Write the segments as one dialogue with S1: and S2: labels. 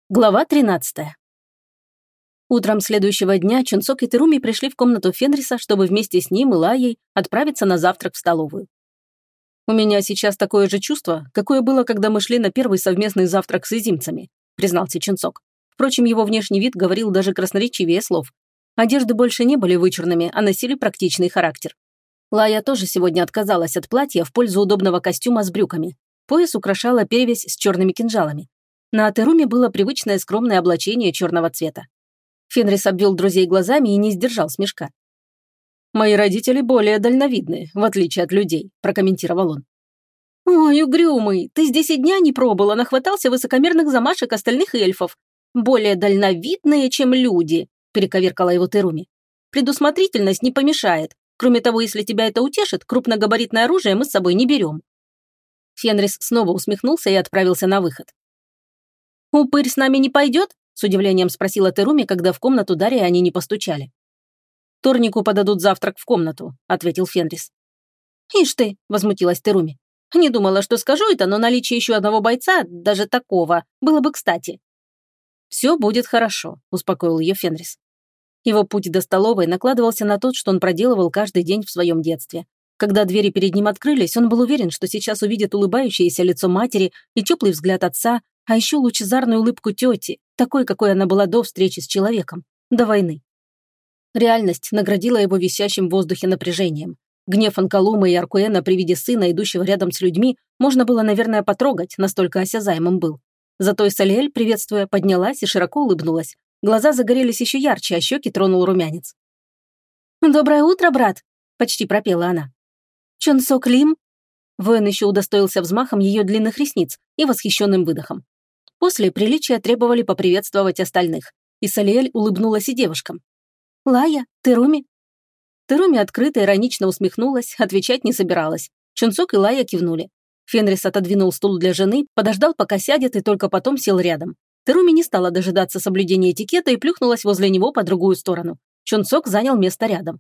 S1: Глава 13. Утром следующего дня Чунсок и Теруми пришли в комнату Фенриса, чтобы вместе с ним и Лаей отправиться на завтрак в столовую. «У меня сейчас такое же чувство, какое было, когда мы шли на первый совместный завтрак с изимцами», признался Чунсок. Впрочем, его внешний вид говорил даже красноречивее слов. Одежды больше не были вычурными, а носили практичный характер. Лая тоже сегодня отказалась от платья в пользу удобного костюма с брюками. Пояс украшала перевязь с черными кинжалами. На Теруми было привычное скромное облачение черного цвета. Фенрис обвел друзей глазами и не сдержал смешка. «Мои родители более дальновидны, в отличие от людей», – прокомментировал он. «Ой, угрюмый, ты здесь и дня не пробыл, а нахватался высокомерных замашек остальных эльфов. Более дальновидные, чем люди», – перековеркала его Теруми. «Предусмотрительность не помешает. Кроме того, если тебя это утешит, крупногабаритное оружие мы с собой не берем». Фенрис снова усмехнулся и отправился на выход. «Упырь с нами не пойдет?» – с удивлением спросила Теруми, когда в комнату Дарьи они не постучали. «Торнику подадут завтрак в комнату», – ответил Фенрис. «Ишь ты!» – возмутилась Теруми. «Не думала, что скажу это, но наличие еще одного бойца, даже такого, было бы кстати». «Все будет хорошо», – успокоил ее Фенрис. Его путь до столовой накладывался на тот, что он проделывал каждый день в своем детстве. Когда двери перед ним открылись, он был уверен, что сейчас увидит улыбающееся лицо матери и теплый взгляд отца, а еще лучезарную улыбку тети, такой, какой она была до встречи с человеком, до войны. Реальность наградила его висящим в воздухе напряжением. Гнев Анкалума и Аркуэна при виде сына, идущего рядом с людьми, можно было, наверное, потрогать, настолько осязаемым был. Зато Исалиэль, приветствуя, поднялась и широко улыбнулась. Глаза загорелись еще ярче, а щеки тронул румянец. «Доброе утро, брат!» – почти пропела она. «Чонсок Лим?» Воин еще удостоился взмахом ее длинных ресниц и восхищенным выдохом. После приличия требовали поприветствовать остальных. И Салиэль улыбнулась и девушкам. «Лая, Теруми?» Теруми открыто иронично усмехнулась, отвечать не собиралась. Чунсок и Лая кивнули. Фенрис отодвинул стул для жены, подождал, пока сядет, и только потом сел рядом. Теруми не стала дожидаться соблюдения этикета и плюхнулась возле него по другую сторону. Чунсок занял место рядом.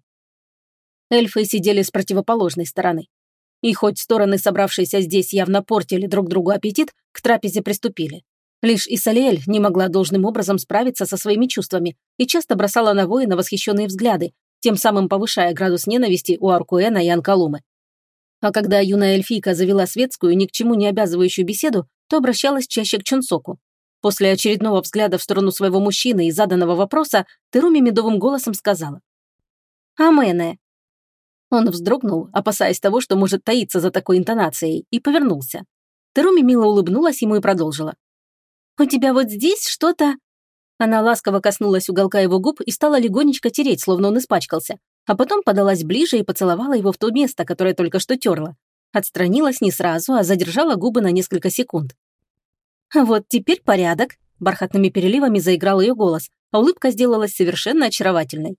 S1: Эльфы сидели с противоположной стороны. И хоть стороны, собравшиеся здесь, явно портили друг другу аппетит, к трапезе приступили. Лишь Исалиэль не могла должным образом справиться со своими чувствами и часто бросала на воина восхищенные взгляды, тем самым повышая градус ненависти у Аркуэна и Анкалумы. А когда юная эльфийка завела светскую, ни к чему не обязывающую беседу, то обращалась чаще к Чунсоку. После очередного взгляда в сторону своего мужчины и заданного вопроса Теруми медовым голосом сказала: «Амене». Он вздрогнул, опасаясь того, что может таиться за такой интонацией, и повернулся. Теруми мило улыбнулась ему и продолжила. «У тебя вот здесь что-то...» Она ласково коснулась уголка его губ и стала легонечко тереть, словно он испачкался, а потом подалась ближе и поцеловала его в то место, которое только что терла. Отстранилась не сразу, а задержала губы на несколько секунд. «Вот теперь порядок», – бархатными переливами заиграл ее голос, а улыбка сделалась совершенно очаровательной.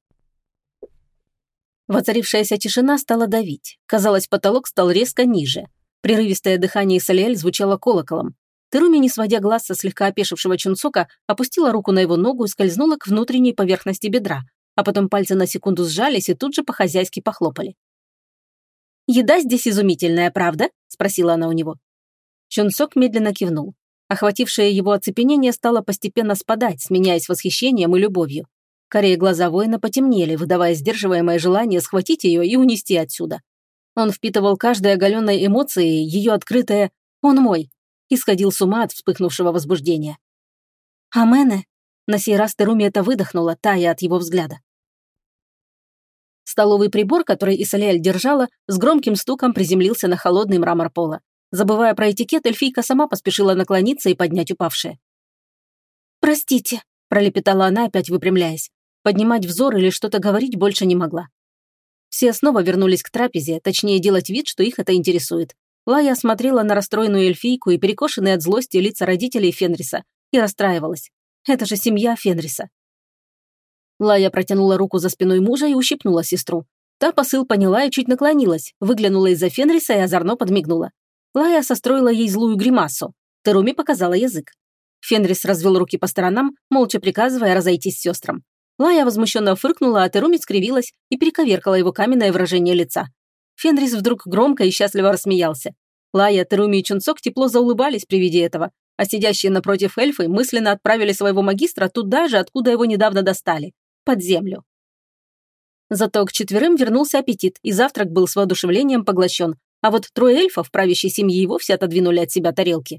S1: Воцарившаяся тишина стала давить. Казалось, потолок стал резко ниже. Прерывистое дыхание Исалиэль звучало колоколом. Теруми, не сводя глаз со слегка опешившего Чунсока, опустила руку на его ногу и скользнула к внутренней поверхности бедра, а потом пальцы на секунду сжались и тут же по-хозяйски похлопали. «Еда здесь изумительная, правда?» – спросила она у него. Чунсок медленно кивнул. Охватившее его оцепенение стало постепенно спадать, сменяясь восхищением и любовью. Карие глаза воина потемнели, выдавая сдерживаемое желание схватить ее и унести отсюда. Он впитывал каждой оголенной эмоцией ее открытое «он мой», и сходил с ума от вспыхнувшего возбуждения. «Амене!» На сей раз Теруми это выдохнула, тая от его взгляда. Столовый прибор, который Исалиэль держала, с громким стуком приземлился на холодный мрамор пола. Забывая про этикет, эльфийка сама поспешила наклониться и поднять упавшее. «Простите», – пролепетала она, опять выпрямляясь. Поднимать взор или что-то говорить больше не могла. Все снова вернулись к трапезе, точнее делать вид, что их это интересует. Лая смотрела на расстроенную эльфийку и перекошенные от злости лица родителей Фенриса и расстраивалась. Это же семья Фенриса. Лая протянула руку за спиной мужа и ущипнула сестру. Та посыл поняла и чуть наклонилась, выглянула из-за Фенриса и озорно подмигнула. Лая состроила ей злую гримасу. Теруми показала язык. Фенрис развел руки по сторонам, молча приказывая разойтись сестрам. Лая возмущенно фыркнула, а Теруми скривилась и перековеркала его каменное выражение лица. Фенрис вдруг громко и счастливо рассмеялся. Лая, Теруми и Чунсок тепло заулыбались при виде этого. а сидящие напротив эльфы мысленно отправили своего магистра туда же, откуда его недавно достали – под землю. Зато к четверым вернулся аппетит, и завтрак был с воодушевлением поглощен, а вот трое эльфов правящей семьи и вовсе отодвинули от себя тарелки.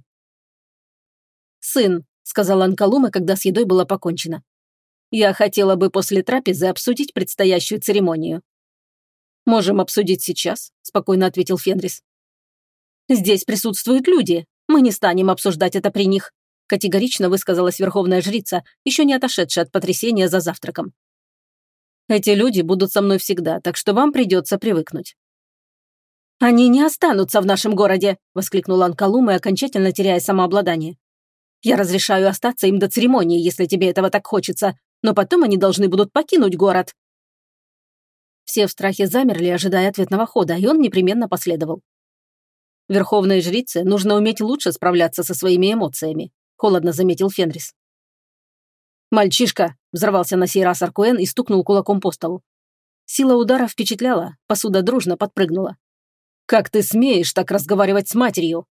S1: «Сын», – сказал Анкалума, когда с едой было покончено, – «я хотела бы после трапезы обсудить предстоящую церемонию». «Можем обсудить сейчас», – спокойно ответил Фенрис. «Здесь присутствуют люди. Мы не станем обсуждать это при них», – категорично высказалась верховная жрица, еще не отошедшая от потрясения за завтраком. «Эти люди будут со мной всегда, так что вам придется привыкнуть». «Они не останутся в нашем городе», – воскликнул Анкалума, окончательно теряя самообладание. «Я разрешаю остаться им до церемонии, если тебе этого так хочется, но потом они должны будут покинуть город». Все в страхе замерли, ожидая ответного хода, и он непременно последовал. «Верховной жрице нужно уметь лучше справляться со своими эмоциями», – холодно заметил Фенрис. «Мальчишка!» – взорвался на сей раз Аркуэн и стукнул кулаком по столу. Сила удара впечатляла, посуда дружно подпрыгнула. «Как ты смеешь так разговаривать с матерью?»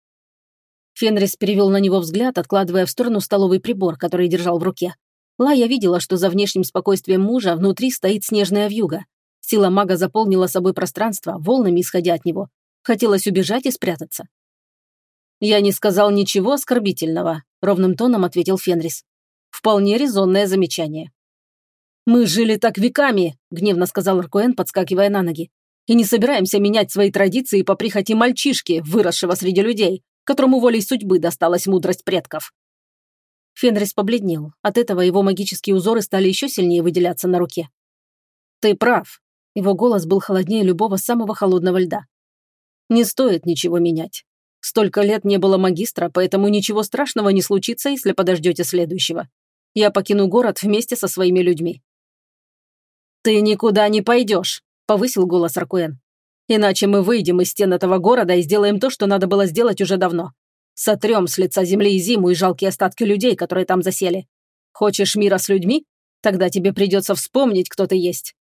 S1: Фенрис перевел на него взгляд, откладывая в сторону столовый прибор, который держал в руке. Лая видела, что за внешним спокойствием мужа внутри стоит снежная вьюга. Сила мага заполнила собой пространство, волнами исходя от него. Хотелось убежать и спрятаться. «Я не сказал ничего оскорбительного», – ровным тоном ответил Фенрис. «Вполне резонное замечание». «Мы жили так веками», – гневно сказал Аркуэн, подскакивая на ноги. «И не собираемся менять свои традиции по прихоти мальчишки, выросшего среди людей, которому волей судьбы досталась мудрость предков». Фенрис побледнел. От этого его магические узоры стали еще сильнее выделяться на руке. «Ты прав». Его голос был холоднее любого самого холодного льда. «Не стоит ничего менять. Столько лет не было магистра, поэтому ничего страшного не случится, если подождете следующего. Я покину город вместе со своими людьми». «Ты никуда не пойдешь», – повысил голос Аркуэн. «Иначе мы выйдем из стен этого города и сделаем то, что надо было сделать уже давно. Сотрем с лица земли и зиму и жалкие остатки людей, которые там засели. Хочешь мира с людьми? Тогда тебе придется вспомнить, кто ты есть».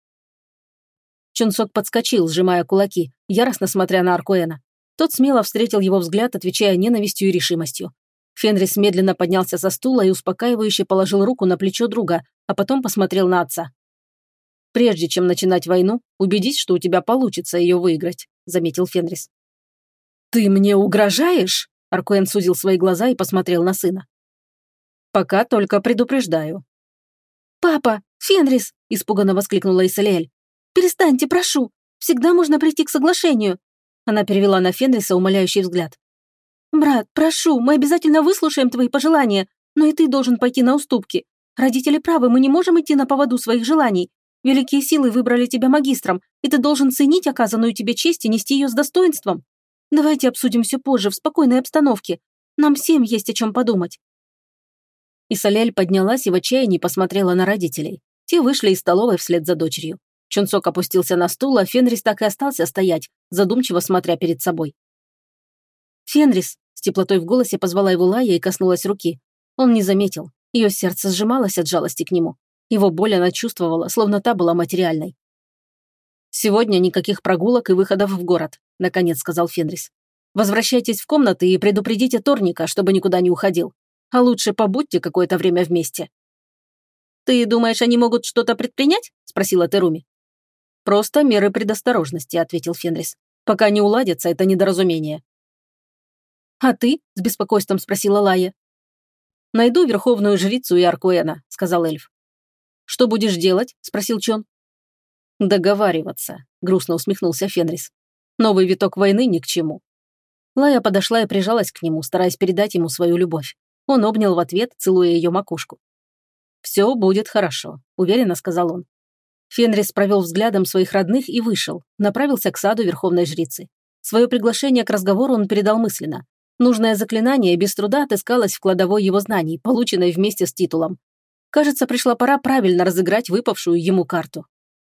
S1: Чунсок подскочил, сжимая кулаки, яростно смотря на Аркуэна. Тот смело встретил его взгляд, отвечая ненавистью и решимостью. Фенрис медленно поднялся со стула и успокаивающе положил руку на плечо друга, а потом посмотрел на отца. «Прежде чем начинать войну, убедись, что у тебя получится ее выиграть», – заметил Фенрис. «Ты мне угрожаешь?» – Аркуэн сузил свои глаза и посмотрел на сына. «Пока только предупреждаю». «Папа! Фенрис!» – испуганно воскликнула Исалиэль. «Перестаньте, прошу! Всегда можно прийти к соглашению!» Она перевела на Фенриса умоляющий взгляд. «Брат, прошу, мы обязательно выслушаем твои пожелания, но и ты должен пойти на уступки. Родители правы, мы не можем идти на поводу своих желаний. Великие силы выбрали тебя магистром, и ты должен ценить оказанную тебе честь и нести ее с достоинством. Давайте обсудим все позже, в спокойной обстановке. Нам всем есть о чем подумать». Исалиэль поднялась и в отчаянии посмотрела на родителей. Те вышли из столовой вслед за дочерью. Чунсок опустился на стул, а Фенрис так и остался стоять, задумчиво смотря перед собой. «Фенрис!» – с теплотой в голосе позвала его Лая и коснулась руки. Он не заметил. Ее сердце сжималось от жалости к нему. Его боль она чувствовала, словно та была материальной. «Сегодня никаких прогулок и выходов в город», – наконец сказал Фенрис. «Возвращайтесь в комнаты и предупредите Торника, чтобы никуда не уходил. А лучше побудьте какое-то время вместе». «Ты думаешь, они могут что-то предпринять?» – спросила Теруми. «Просто меры предосторожности», – ответил Фенрис. «Пока не уладится это недоразумение». «А ты?» – с беспокойством спросила Лая. «Найду верховную жрицу и Аркуэна», – сказал эльф. «Что будешь делать?» – спросил Чон. «Договариваться», – грустно усмехнулся Фенрис. «Новый виток войны ни к чему». Лая подошла и прижалась к нему, стараясь передать ему свою любовь. Он обнял в ответ, целуя ее макушку. «Все будет хорошо», – уверенно сказал он. Фенрис провел взглядом своих родных и вышел, направился к саду верховной жрицы. Свое приглашение к разговору он передал мысленно. Нужное заклинание без труда отыскалось в кладовой его знаний, полученной вместе с титулом. Кажется, пришла пора правильно разыграть выпавшую ему карту.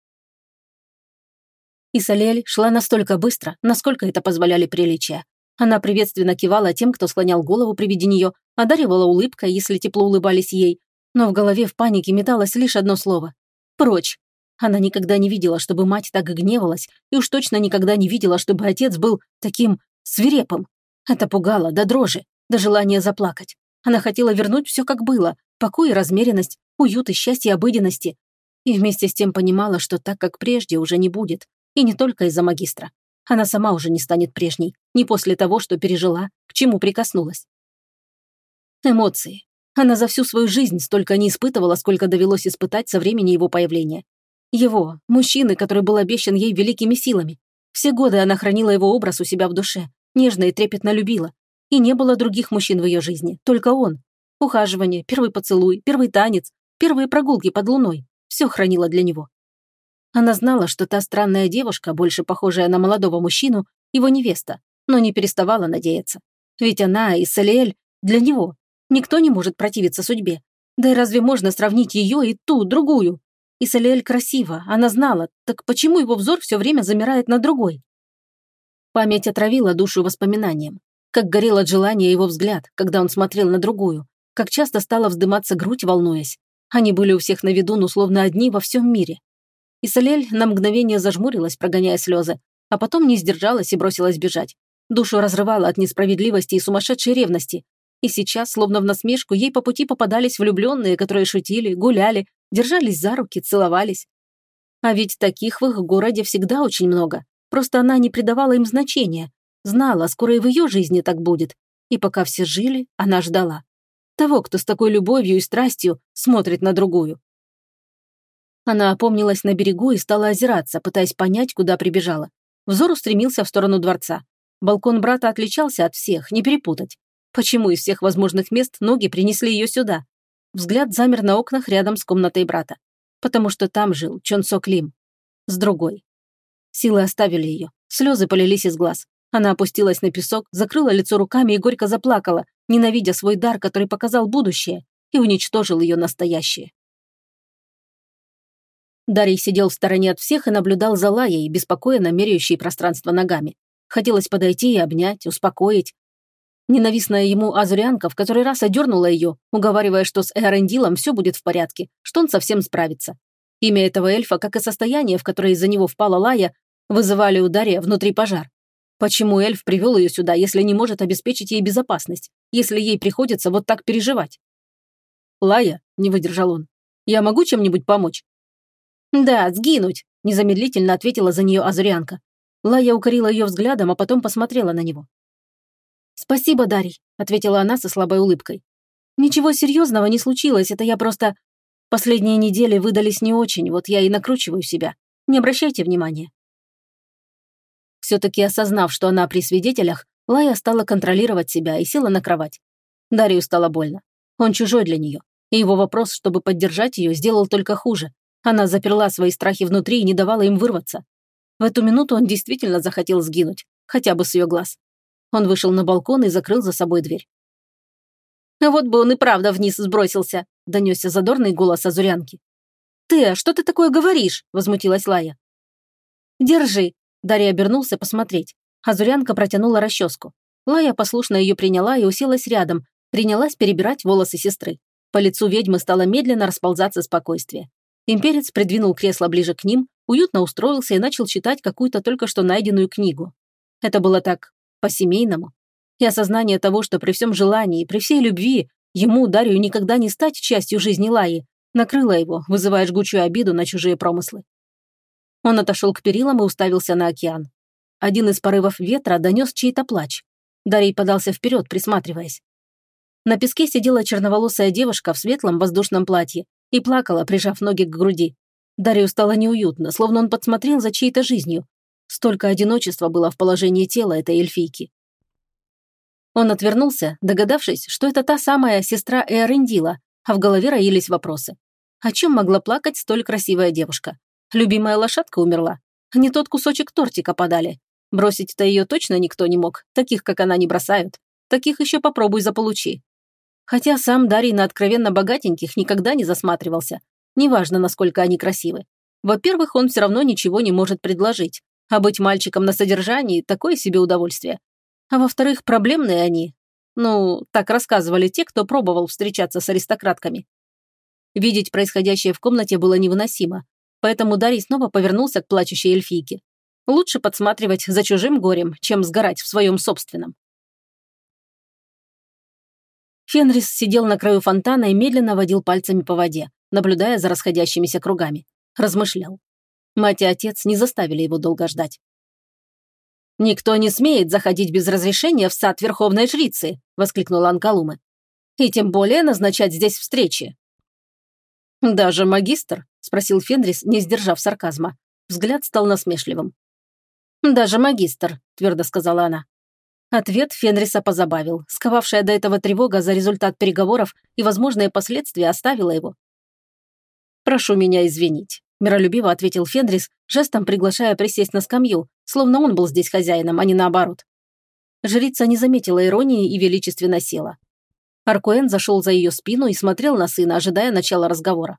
S1: Исалиэль шла настолько быстро, насколько это позволяли приличия. Она приветственно кивала тем, кто склонял голову при виде нее, одаривала улыбкой, если тепло улыбались ей, но в голове в панике металось лишь одно слово – «прочь». Она никогда не видела, чтобы мать так гневалась, и уж точно никогда не видела, чтобы отец был таким свирепым. Это пугало до дрожи, до желания заплакать. Она хотела вернуть все как было, покой и размеренность, уют и счастье обыденности. И вместе с тем понимала, что так, как прежде, уже не будет. И не только из-за магистра. Она сама уже не станет прежней, не после того, что пережила, к чему прикоснулась. Эмоции. Она за всю свою жизнь столько не испытывала, сколько довелось испытать со времени его появления. Его, мужчины, который был обещан ей великими силами. Все годы она хранила его образ у себя в душе, нежно и трепетно любила. И не было других мужчин в ее жизни, только он. Ухаживание, первый поцелуй, первый танец, первые прогулки под луной – все хранила для него. Она знала, что та странная девушка, больше похожая на молодого мужчину, его невеста, но не переставала надеяться. Ведь она и Салиэль для него. Никто не может противиться судьбе. Да и разве можно сравнить ее и ту, другую? И Салиэль красива, она знала, так почему его взор все время замирает на другой? Память отравила душу воспоминанием. Как горел от желания его взгляд, когда он смотрел на другую. Как часто стала вздыматься грудь, волнуясь. Они были у всех на виду, но словно одни во всем мире. И Салиэль на мгновение зажмурилась, прогоняя слезы, а потом не сдержалась и бросилась бежать. Душу разрывала от несправедливости и сумасшедшей ревности. И сейчас, словно в насмешку, ей по пути попадались влюбленные, которые шутили, гуляли, держались за руки, целовались. А ведь таких в их городе всегда очень много. Просто она не придавала им значения. Знала, скоро и в ее жизни так будет. И пока все жили, она ждала. Того, кто с такой любовью и страстью смотрит на другую. Она опомнилась на берегу и стала озираться, пытаясь понять, куда прибежала. Взор устремился в сторону дворца. Балкон брата отличался от всех, не перепутать. Почему из всех возможных мест ноги принесли ее сюда? Взгляд замер на окнах рядом с комнатой брата. Потому что там жил Чонсок Лим. С другой. Силы оставили ее. Слезы полились из глаз. Она опустилась на песок, закрыла лицо руками и горько заплакала, ненавидя свой дар, который показал будущее и уничтожил ее настоящее. Дарий сидел в стороне от всех и наблюдал за Лаей, беспокойно меряющей пространство ногами. Хотелось подойти и обнять, успокоить. Ненавистная ему азурианка в который раз одернула ее, уговаривая, что с Эрендилом все будет в порядке, что он совсем справится. Имя этого эльфа, как и состояние, в которое из-за него впала Лая, вызывали у Дария внутри пожар. Почему эльф привел ее сюда, если не может обеспечить ей безопасность, если ей приходится вот так переживать? «Лая», — не выдержал он, — «я могу чем-нибудь помочь?» «Да, сгинуть», — незамедлительно ответила за нее азурианка. Лая укорила ее взглядом, а потом посмотрела на него. «Спасибо, Дарий», — ответила она со слабой улыбкой. «Ничего серьезного не случилось, это я просто... Последние недели выдались не очень, вот я и накручиваю себя. Не обращайте внимания». Все-таки осознав, что она при свидетелях, Лая стала контролировать себя и села на кровать. Дарью стало больно. Он чужой для нее, и его вопрос, чтобы поддержать ее, сделал только хуже. Она заперла свои страхи внутри и не давала им вырваться. В эту минуту он действительно захотел сгинуть, хотя бы с ее глаз. Он вышел на балкон и закрыл за собой дверь. «Вот бы он и правда вниз сбросился», – донесся задорный голос азурянки. «Ты, что ты такое говоришь?» – возмутилась Лая. «Держи», – Дарья обернулся посмотреть. Азурянка протянула расческу. Лая послушно ее приняла и уселась рядом, принялась перебирать волосы сестры. По лицу ведьмы стало медленно расползаться спокойствие. Имперец придвинул кресло ближе к ним, уютно устроился и начал читать какую-то только что найденную книгу. Это было так по-семейному. И осознание того, что при всем желании, при всей любви, ему, Дарью, никогда не стать частью жизни Лаи, накрыло его, вызывая жгучую обиду на чужие промыслы. Он отошел к перилам и уставился на океан. Один из порывов ветра донес чей-то плач. Дарий подался вперед, присматриваясь. На песке сидела черноволосая девушка в светлом воздушном платье и плакала, прижав ноги к груди. Дарью стало неуютно, словно он подсмотрел за чьей-то жизнью. Столько одиночества было в положении тела этой эльфийки. Он отвернулся, догадавшись, что это та самая сестра Эарендила, а в голове роились вопросы. О чем могла плакать столь красивая девушка? Любимая лошадка умерла? Не тот кусочек тортика подали? Бросить-то ее точно никто не мог, таких, как она, не бросают. Таких еще попробуй заполучи. Хотя сам Дарий на откровенно богатеньких никогда не засматривался. Неважно, насколько они красивы. Во-первых, он все равно ничего не может предложить. А быть мальчиком на содержании – такое себе удовольствие. А во-вторых, проблемные они. Ну, так рассказывали те, кто пробовал встречаться с аристократками. Видеть происходящее в комнате было невыносимо. Поэтому Дарий снова повернулся к плачущей эльфийке. Лучше подсматривать за чужим горем, чем сгорать в своем собственном. Фенрис сидел на краю фонтана и медленно водил пальцами по воде, наблюдая за расходящимися кругами. Размышлял. Мать и отец не заставили его долго ждать. «Никто не смеет заходить без разрешения в сад Верховной Жрицы!» – воскликнула Анкалуме. «И тем более назначать здесь встречи!» «Даже магистр?» – спросил Фенрис, не сдержав сарказма. Взгляд стал насмешливым. «Даже магистр», – твердо сказала она. Ответ Фенриса позабавил. Сковавшая до этого тревога за результат переговоров и возможные последствия оставила его. «Прошу меня извинить», – миролюбиво ответил Фенрис, жестом приглашая присесть на скамью, словно он был здесь хозяином, а не наоборот. Жрица не заметила иронии и величественно села. Аркуэн зашел за ее спину и смотрел на сына, ожидая начала разговора.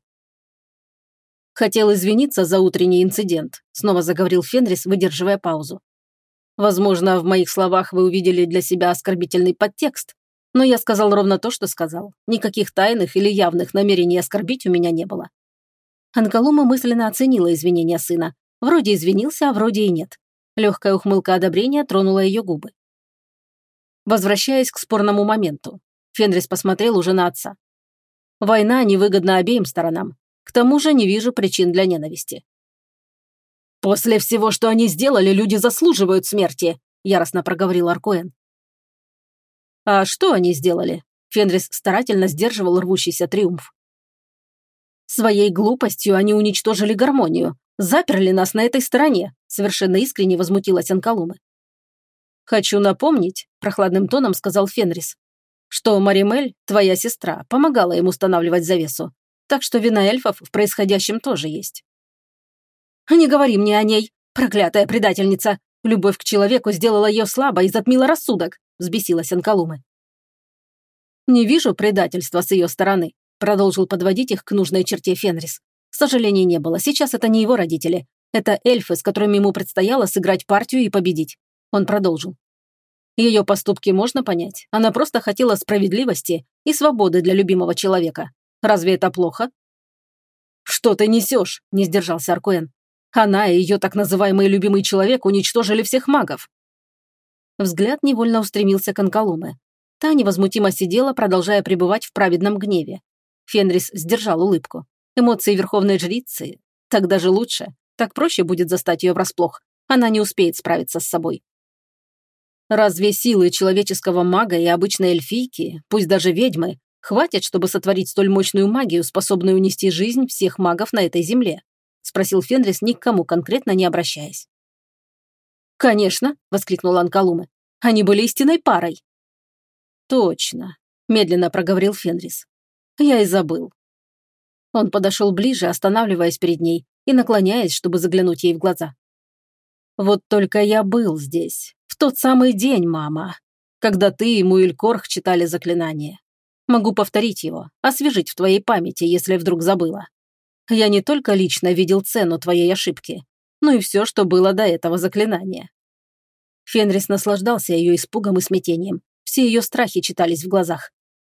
S1: «Хотел извиниться за утренний инцидент», – снова заговорил Фенрис, выдерживая паузу. «Возможно, в моих словах вы увидели для себя оскорбительный подтекст, но я сказал ровно то, что сказал. Никаких тайных или явных намерений оскорбить у меня не было». Анкалума мысленно оценила извинения сына. Вроде извинился, а вроде и нет. Легкая ухмылка одобрения тронула ее губы. Возвращаясь к спорному моменту, Фенрис посмотрел уже на отца. «Война невыгодна обеим сторонам. К тому же не вижу причин для ненависти». «После всего, что они сделали, люди заслуживают смерти», – яростно проговорил Аркуэн. «А что они сделали?» – Фенрис старательно сдерживал рвущийся триумф. «Своей глупостью они уничтожили гармонию, заперли нас на этой стороне», – совершенно искренне возмутилась Анкалуме. «Хочу напомнить», – прохладным тоном сказал Фенрис, «что Маримель, твоя сестра, помогала им устанавливать завесу, так что вина эльфов в происходящем тоже есть». «Не говори мне о ней, проклятая предательница! Любовь к человеку сделала ее слабой и затмила рассудок», – взбесилась Анкалуме. «Не вижу предательства с ее стороны», – продолжил подводить их к нужной черте Фенрис. Сожалений не было, сейчас это не его родители. Это эльфы, с которыми ему предстояло сыграть партию и победить. Он продолжил. Ее поступки можно понять. Она просто хотела справедливости и свободы для любимого человека. Разве это плохо? «Что ты несешь?» – не сдержался Аркуэн. «Она и ее так называемый любимый человек уничтожили всех магов». Взгляд невольно устремился к Анкалуме. Та невозмутимо сидела, продолжая пребывать в праведном гневе. Фенрис сдержал улыбку. Эмоции Верховной Жрицы. Так даже лучше. Так проще будет застать ее врасплох. Она не успеет справиться с собой. Разве силы человеческого мага и обычной эльфийки, пусть даже ведьмы, хватит, чтобы сотворить столь мощную магию, способную унести жизнь всех магов на этой земле? Спросил Фенрис, ни к кому конкретно не обращаясь. «Конечно», – воскликнула Анкалуме. «Они были истинной парой». «Точно», – медленно проговорил Фенрис. «Я и забыл». Он подошел ближе, останавливаясь перед ней и наклоняясь, чтобы заглянуть ей в глаза. «Вот только я был здесь, в тот самый день, мама, когда ты и Муэлькорх читали заклинание. Могу повторить его, освежить в твоей памяти, если вдруг забыла. Я не только лично видел цену твоей ошибки, но и все, что было до этого заклинания». Фенрис наслаждался ее испугом и смятением. Все ее страхи читались в глазах.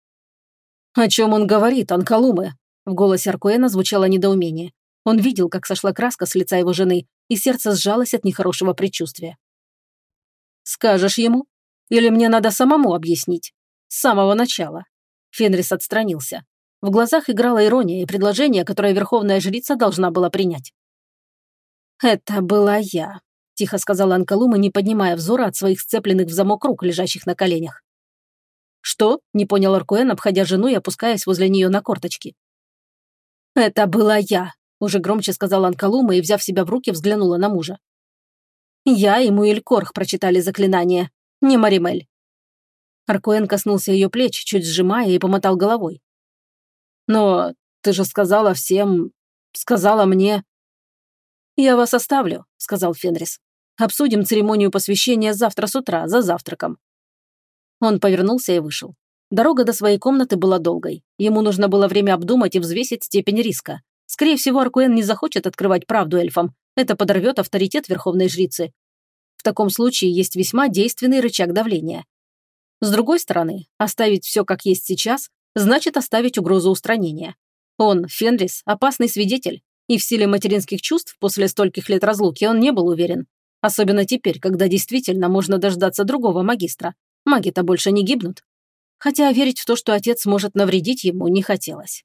S1: «О чем он говорит, Анкалуме?» В голосе Аркуэна звучало недоумение. Он видел, как сошла краска с лица его жены, и сердце сжалось от нехорошего предчувствия. «Скажешь ему? Или мне надо самому объяснить? С самого начала?» Фенрис отстранился. В глазах играла ирония и предложение, которое Верховная Жрица должна была принять. «Это была я», – тихо сказала Анкалума, не поднимая взора от своих сцепленных в замок рук, лежащих на коленях. «Что?» – не понял Аркуэн, обходя жену и опускаясь возле нее на корточки. «Это была я», – уже громче сказала Анкалума и, взяв себя в руки, взглянула на мужа. «Я и Муэлькорх прочитали заклинание, не Маримель». Аркуэн коснулся ее плеч, чуть сжимая, и помотал головой. «Но ты же сказала всем... сказала мне...» «Я вас оставлю», – сказал Фенрис. «Обсудим церемонию посвящения завтра с утра, за завтраком». Он повернулся и вышел. Дорога до своей комнаты была долгой. Ему нужно было время обдумать и взвесить степень риска. Скорее всего, Аркуэн не захочет открывать правду эльфам. Это подорвет авторитет Верховной Жрицы. В таком случае есть весьма действенный рычаг давления. С другой стороны, оставить все как есть сейчас, значит оставить угрозу устранения. Он, Фенрис, опасный свидетель, и в силе материнских чувств после стольких лет разлуки он не был уверен. Особенно теперь, когда действительно можно дождаться другого магистра. Маги-то больше не гибнут. хотя верить в то, что отец может навредить ему, не хотелось.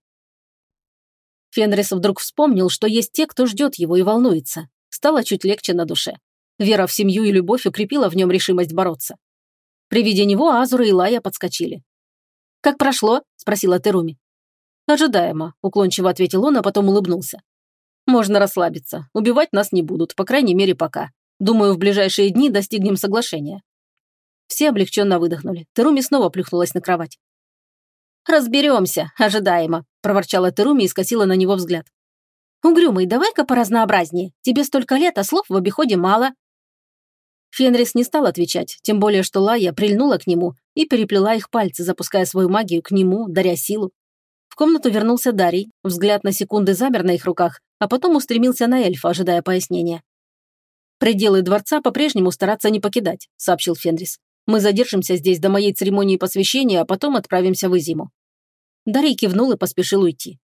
S1: Фенрис вдруг вспомнил, что есть те, кто ждет его и волнуется. Стало чуть легче на душе. Вера в семью и любовь укрепила в нем решимость бороться. При виде него Азура и Лая подскочили. «Как прошло?» – спросила Теруми. «Ожидаемо», – уклончиво ответил он, а потом улыбнулся. «Можно расслабиться. Убивать нас не будут, по крайней мере, пока. Думаю, в ближайшие дни достигнем соглашения». Все облегченно выдохнули. Теруми снова плюхнулась на кровать. «Разберемся, ожидаемо», – проворчала Теруми и скосила на него взгляд. «Угрюмый, давай-ка поразнообразнее. Тебе столько лет, а слов в обиходе мало». Фенрис не стал отвечать, тем более, что Лая прильнула к нему и переплела их пальцы, запуская свою магию к нему, даря силу. В комнату вернулся Дарий, взгляд на секунды замер на их руках, а потом устремился на эльфа, ожидая пояснения. «Пределы дворца по-прежнему стараться не покидать», – сообщил Фенрис. «Мы задержимся здесь до моей церемонии посвящения, а потом отправимся в Изиму». Дарий кивнул и поспешил уйти.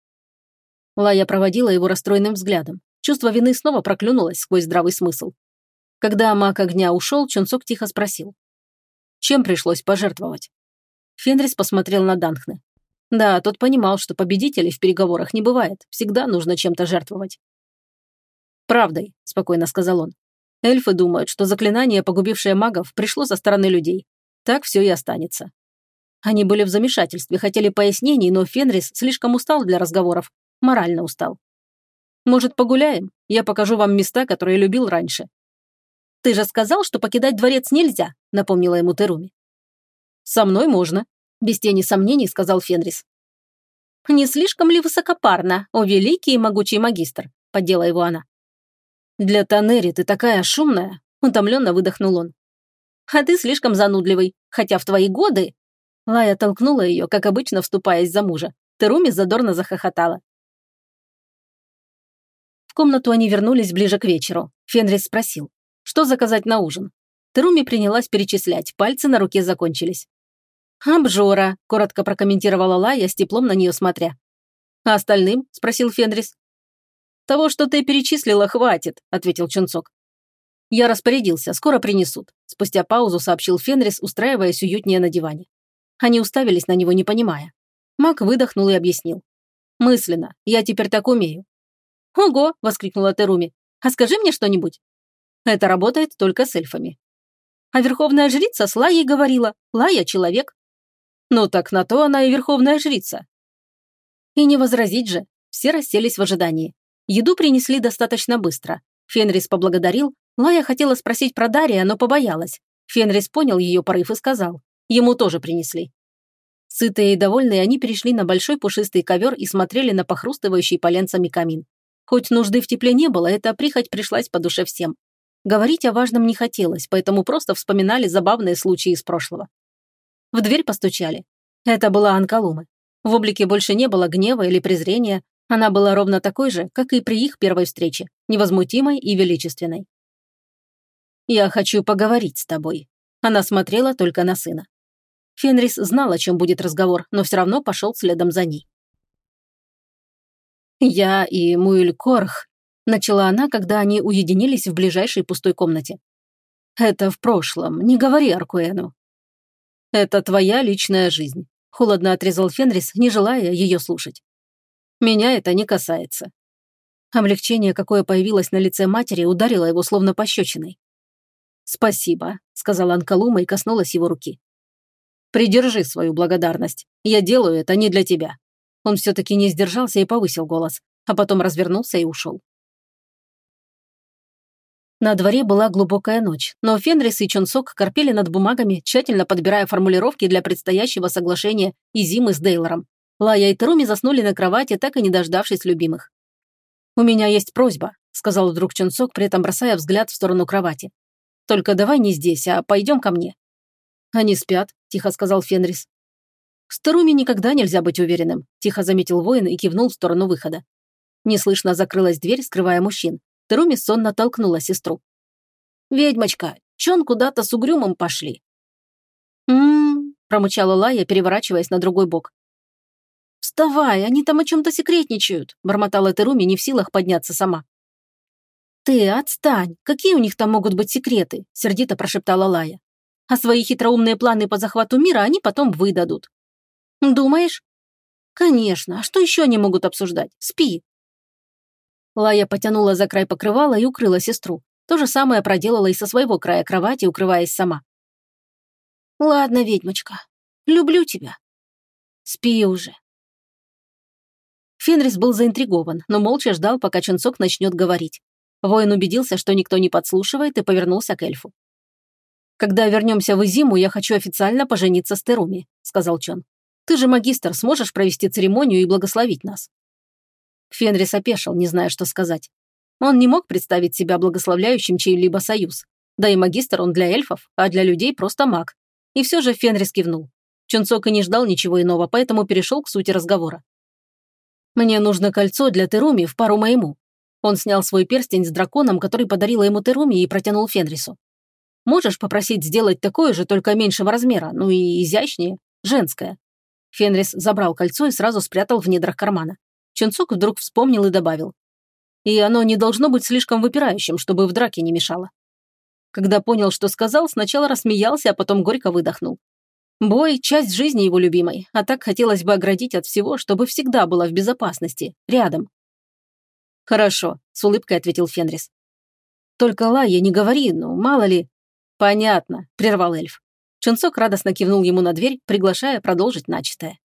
S1: Лая проводила его расстроенным взглядом. Чувство вины снова проклюнулось сквозь здравый смысл. Когда маг огня ушел, Чунцок тихо спросил. «Чем пришлось пожертвовать?» Фенрис посмотрел на Данхне. Да, тот понимал, что победителей в переговорах не бывает, всегда нужно чем-то жертвовать. «Правдой», – спокойно сказал он. «Эльфы думают, что заклинание, погубившее магов, пришло со стороны людей. Так все и останется». Они были в замешательстве, хотели пояснений, но Фенрис слишком устал для разговоров, морально устал. «Может, погуляем? Я покажу вам места, которые любил раньше». «Ты же сказал, что покидать дворец нельзя», – напомнила ему Теруми. «Со мной можно», – без тени сомнений сказал Фенрис. «Не слишком ли высокопарно, о великий и могучий магистр?» – поддела его она. «Для Танери ты такая шумная», – утомленно выдохнул он. «А ты слишком занудливый, хотя в твои годы...» Лая толкнула ее, как обычно, вступаясь за мужа. Теруми задорно захохотала. В комнату они вернулись ближе к вечеру. Фенрис спросил, что заказать на ужин. Теруми принялась перечислять, пальцы на руке закончились. «Обжора», – коротко прокомментировала Лая, с теплом на нее смотря. «А остальным?» – спросил Фенрис. «Того, что ты перечислила, хватит», – ответил Чунцок. «Я распорядился, скоро принесут», – спустя паузу сообщил Фенрис, устраиваясь уютнее на диване. Они уставились на него, не понимая. Маг выдохнул и объяснил. «Мысленно, я теперь так умею». «Ого!» – воскликнула Теруми. «А скажи мне что-нибудь». «Это работает только с эльфами». «А верховная жрица с Лаей говорила. Лая – человек». «Ну так на то она и верховная жрица». И не возразить же. Все расселись в ожидании. Еду принесли достаточно быстро. Фенрис поблагодарил. Лая хотела спросить про Дария, но побоялась. Фенрис понял ее порыв и сказал. Ему тоже принесли. Сытые и довольные, они перешли на большой пушистый ковер и смотрели на похрустывающий поленцами камин. Хоть нужды в тепле не было, эта прихоть пришлась по душе всем. Говорить о важном не хотелось, поэтому просто вспоминали забавные случаи из прошлого. В дверь постучали. Это была Анкалумы. В облике больше не было гнева или презрения, она была ровно такой же, как и при их первой встрече, невозмутимой и величественной. «Я хочу поговорить с тобой». Она смотрела только на сына. Фенрис знал, о чем будет разговор, но все равно пошел следом за ней. «Я и Муэль-Корх», – начала она, когда они уединились в ближайшей пустой комнате. «Это в прошлом, не говори Аркуэну». «Это твоя личная жизнь», – холодно отрезал Фенрис, не желая ее слушать. «Меня это не касается». Облегчение, какое появилось на лице матери, ударило его словно пощечиной. «Спасибо», – сказала Анкалума и коснулась его руки. «Придержи свою благодарность. Я делаю это не для тебя». Он все-таки не сдержался и повысил голос, а потом развернулся и ушел. На дворе была глубокая ночь, но Фенрис и Чунцок корпели над бумагами, тщательно подбирая формулировки для предстоящего соглашения Изимы с Дейлором. Лая и Теруми заснули на кровати, так и не дождавшись любимых. «У меня есть просьба», – сказал вдруг Чунцок, при этом бросая взгляд в сторону кровати. «Только давай не здесь, а пойдем ко мне». «Они спят», – тихо сказал Фенрис. «С Теруми никогда нельзя быть уверенным», – тихо заметил воин и кивнул в сторону выхода. Неслышно закрылась дверь, скрывая мужчин. Теруми сонно толкнула сестру. «Ведьмочка, чон куда-то с Угрюмым пошли?» Промычала Лая, переворачиваясь на другой бок. «Вставай, они там о чем-то секретничают», – бормотала Теруми, не в силах подняться сама. «Ты отстань, какие у них там могут быть секреты?» – сердито прошептала Лая. «А свои хитроумные планы по захвату мира они потом выдадут. Думаешь? Конечно, а что еще они могут обсуждать? Спи. Лая потянула за край покрывала и укрыла сестру. То же самое проделала и со своего края кровати, укрываясь сама. Ладно, ведьмочка, люблю тебя. Спи уже. Фенрис был заинтригован, но молча ждал, пока Чунцок начнет говорить. Воин убедился, что никто не подслушивает, и повернулся к эльфу. «Когда вернемся в Изиму, я хочу официально пожениться с Теруми», — сказал Чон. «Ты же магистр, сможешь провести церемонию и благословить нас?» Фенрис опешил, не зная, что сказать. Он не мог представить себя благословляющим чей-либо союз. Да и магистр он для эльфов, а для людей просто маг. И все же Фенрис кивнул. Чунцок и не ждал ничего иного, поэтому перешел к сути разговора. «Мне нужно кольцо для Теруми в пару моему». Он снял свой перстень с драконом, который подарила ему Теруми, и протянул Фенрису. «Можешь попросить сделать такое же, только меньшего размера, ну и изящнее, женское?» Фенрис забрал кольцо и сразу спрятал в недрах кармана. Чунцок вдруг вспомнил и добавил. «И оно не должно быть слишком выпирающим, чтобы в драке не мешало». Когда понял, что сказал, сначала рассмеялся, а потом горько выдохнул. Бой – часть жизни его любимой, а так хотелось бы оградить от всего, чтобы всегда была в безопасности, рядом. «Хорошо», – с улыбкой ответил Фенрис. «Только, Лайя, не говори, ну, мало ли...» «Понятно», – прервал эльф. Чунцок радостно кивнул ему на дверь, приглашая продолжить начатое.